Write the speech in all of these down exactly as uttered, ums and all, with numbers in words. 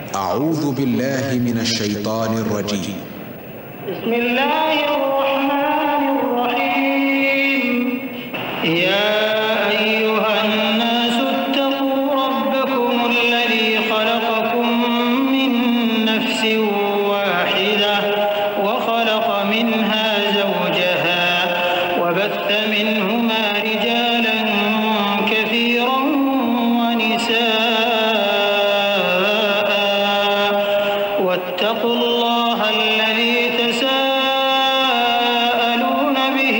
أعوذ بالله من الشيطان الرجيم. بسم الله الرحمن الرحيم. يا أيها الناس اتقوا ربكم الذي خلقكم من نفس واحدة وخلق منها زوجها وبث منهما رجالا كثيرا ونساء واتقوا الله الذي تساءلون به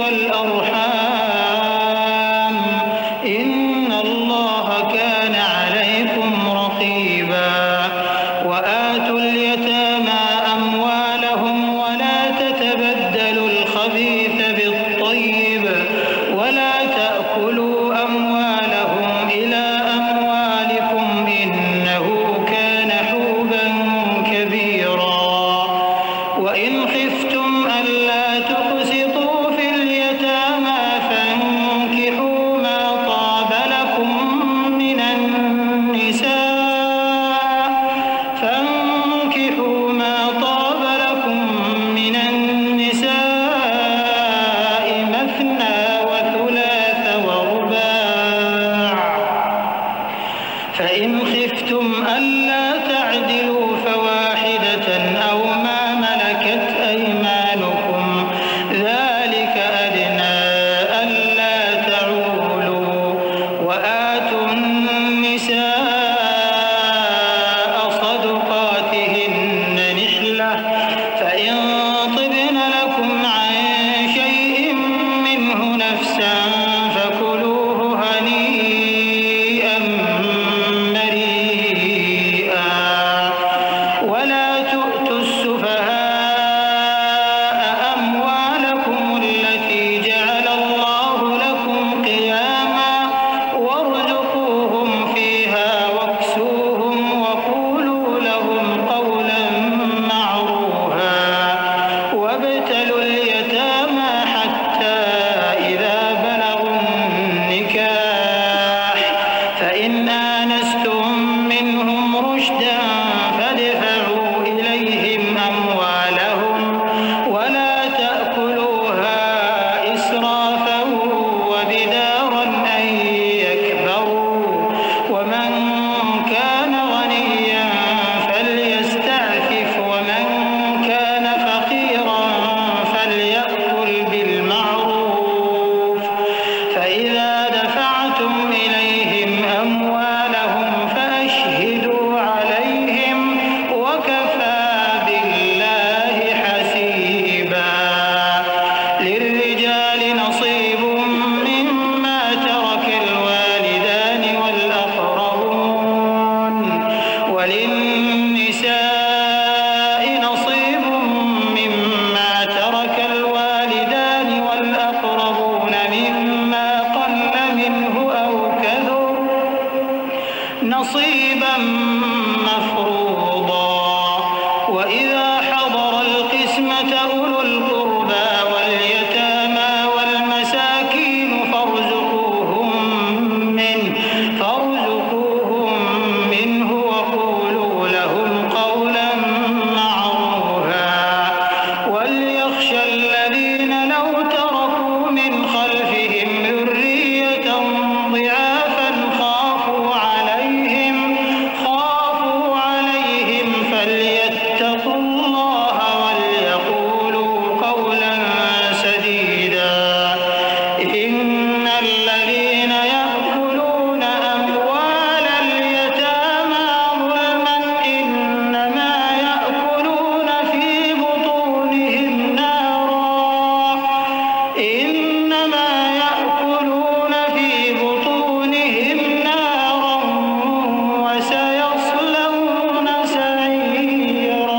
والأرحام إن الله كان عليكم رقيبا. وآتوا اليتامى أموالهم ولا تتبدلوا الخبيث بالطيب ولا تأكلوا أموالهم إلى أموالكم إنه كان حوبا كبيرا. وإن خفتم ألا تقسطوا في اليتامى فانكحوا ما طاب لكم من النساء فانكحوا ما طاب لكم من النساء مثنى وثلاث ورباع. فإن خفتم ألا تعدلوا فواحدة أو ما ملكت أيمانكم ذلك أدنى ألا تعولوا. وآتوا النساء صدقاتهن نحلة فإن طبن لكم عن شيء منه نفسا فكلوه هنيئا مريئا. ولا تؤتوا السفهاء أموالكم التي جعل الله لكم قياما وارزقوهم فيها واكسوهم وقولوا لهم قولا معروفا. وابتلوا اليتامى حتى إذا بلغوا النكاح فإن آنستم منهم رشدا فادفعوا إليهم أموالهم ولا تأكلوها إسرافا وبدارا أن يكبروا. ومن كان غنيا فليستعفف ومن كان فقيرا فليأكل بالمعروف. فإذا دفعتم إليهم أموالهم فأشهدوا عليهم وكفى بالله حسيبا. للرجال نصيب مما ترك الوالدان والأقربون وللنساء نصيب مما ترك الوالدان والأقربون مما قل منه أو كثر نصيبا مفروضا. وإذا حضر القسمة أولو القربى واليتامى والمساكين فارزقوهم منه فارزقوهم منه وقولوا لهم قولا معروفا. وليخشى الذين لو تركوا من خلفهم ذرية ضعافا خافوا عليهم خافوا عليهم فليتقوا الله وليقولوا قولا سديدا. إن الذين يأكلون أموال اليتامى ظلما إنما يأكلون في بطونهم نارا إنما يأكلون في بطونهم نارا وسيصلون سعيرا.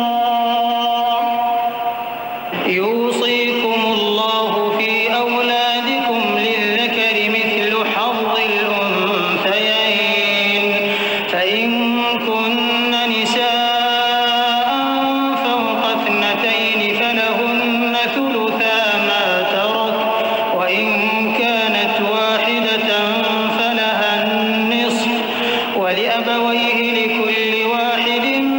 يوصيكم الله في أولادكم للذكر مثل حظ الأنثيين. فإن كن نساء فوق اثنتين فلهن ثلثا ما ترك وإن كانت واحدة فلها النصف ولأبويه لكل واحد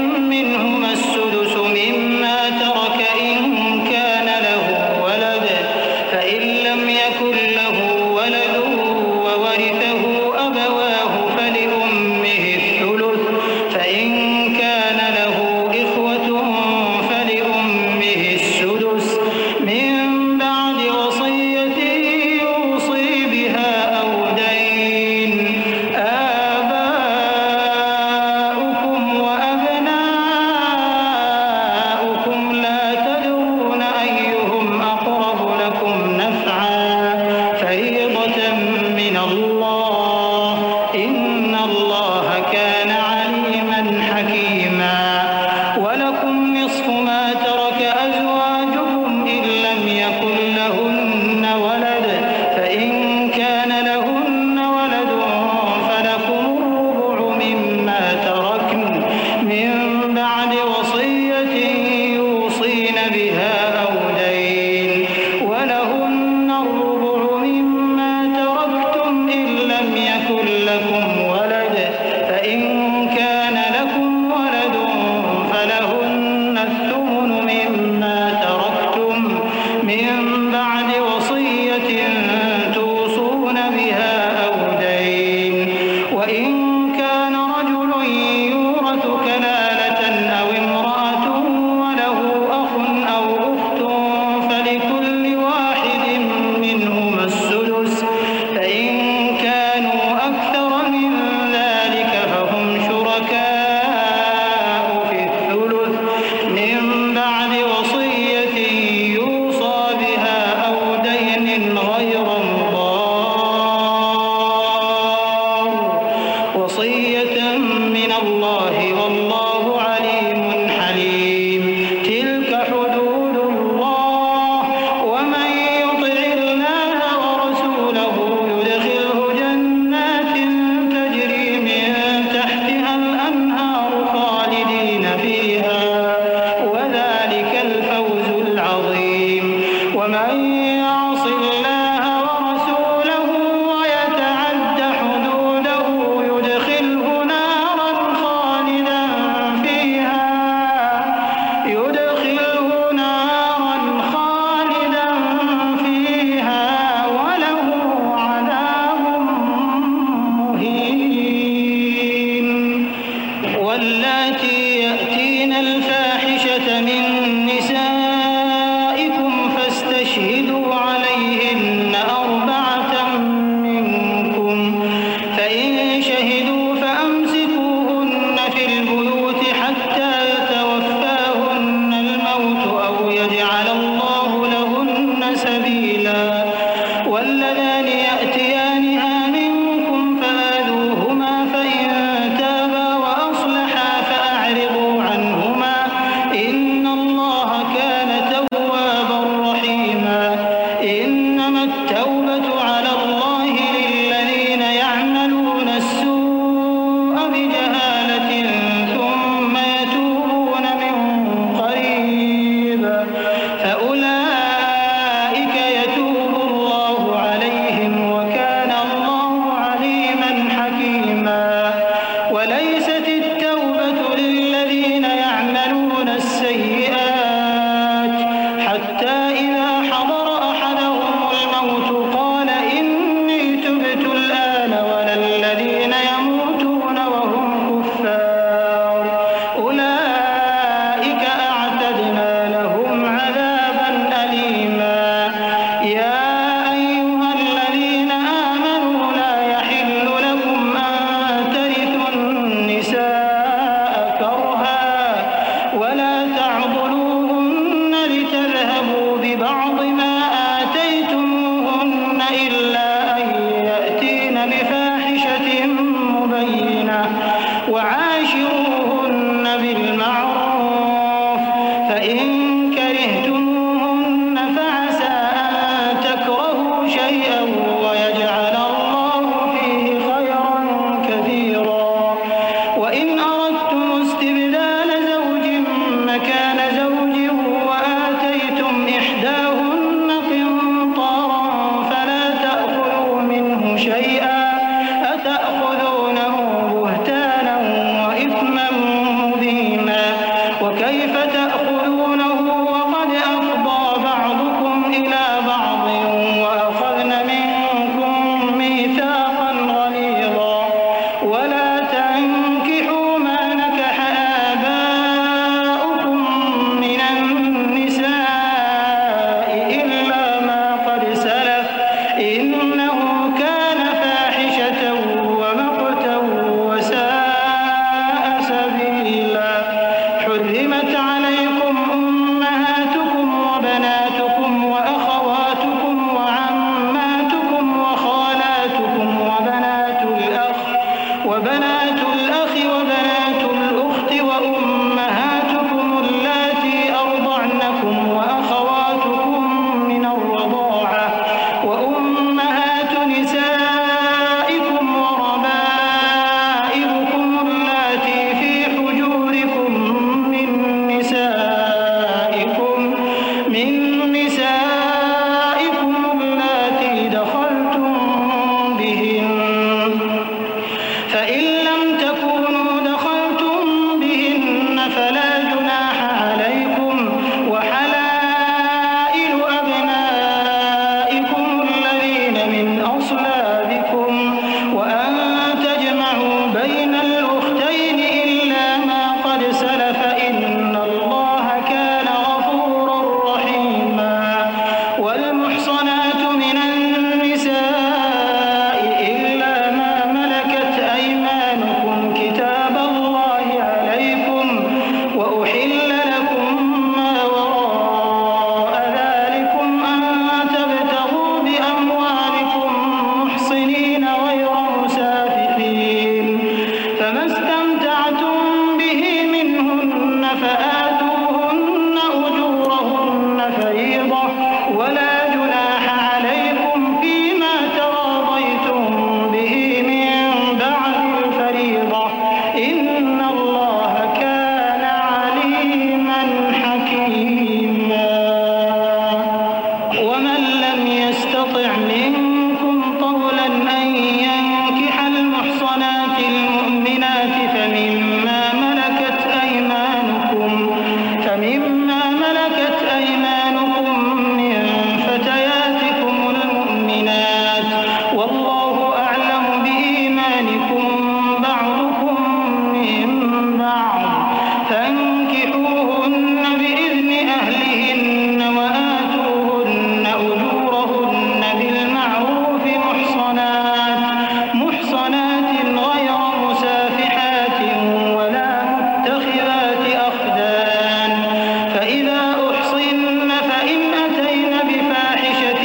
كان رجل يورث كلالة أو امرأة وله أخ أو أخت فلكل واحد منهما السدس فإن كانوا أكثر من ذلك فهم شركاء في الثلث من بعد وصية يوصى بها أو دين غير مضار وصية من الله والله عليم حليم تلك حدود الله ومن يطع الله ورسوله يدخله جنات تجري من تحتها الأنهار خالدين فيها وذلك الفوز العظيم ومن يعص الله ورسوله ويتعد حدوده يدخله نارا خالدا فآتوهن أجورهن فريضة ولا جناح عليكم فيما تراضيتم به من بعد الفريضة إن الله كان عليما حكيما. ومن لم يستطع منكم طولا أن ينكح المحصنات المؤمنات فمما ملكت أيمانكم فمما ملكت أيمانكم من فتياتكم المؤمنات والله أعلم بإيمانكم بعضكم من بعض فانكحوهن بإذن أهلهن وآتوهن أجورهن بالمعروف محصنات محصنات غير مسافحات ولا متخذات أخدان فإذا أحصن فإن أتين بفاحشة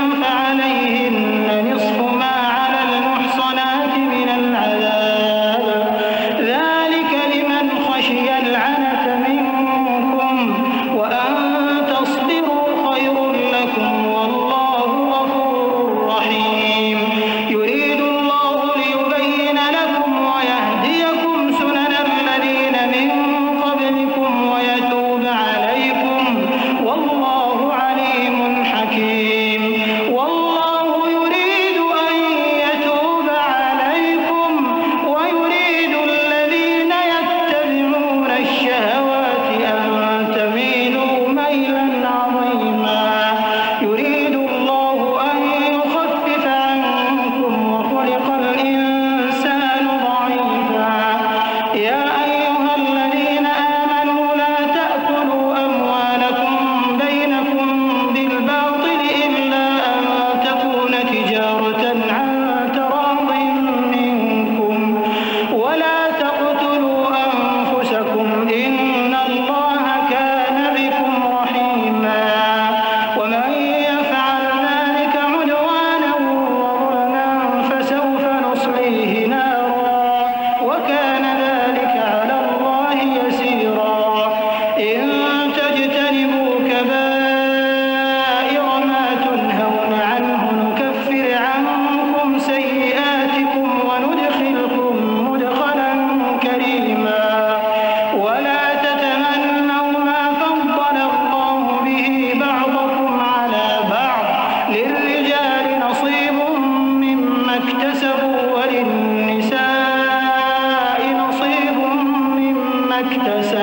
فعليهن نصف ما على المحصنات من العذاب ذلك لمن خشي العنة منكم وأن تصبروا خير لكم والله غفور رحيم. يريد الله ليبين لكم ويهديكم سنن الذين من قبلكم ويتوب عليكم والله عليم حكيم. والله يريد أن يتوب عليكم ويريد الذين يتبعون الشهوات أن تميلوا ميلا عظيما. يريد الله أن يخفف عنكم وخلق الإنسان ضعيفا. يا أيها الذين آمنوا لا تأكلوا أموالكم بينكم بالباطل إلا أن تكون تجارة عن تراض منكم ولا تقتلوا أنفسكم إن الله كان بكم رحيما. ومن يفعل ذلك عدوانا وظلما فسوف نصليه نارا وكان ذلك على الله يسيرا. إن تجتنبوا كبائر ما تنهون عنه نكفر عنكم سيئاتكم وندخلكم مدخلا كريما. ولا تتمنوا ما فضل الله به بعضكم على بعض للرجال نصيب مما اكتسبوا وللنساء نصيب مما اكتسبوا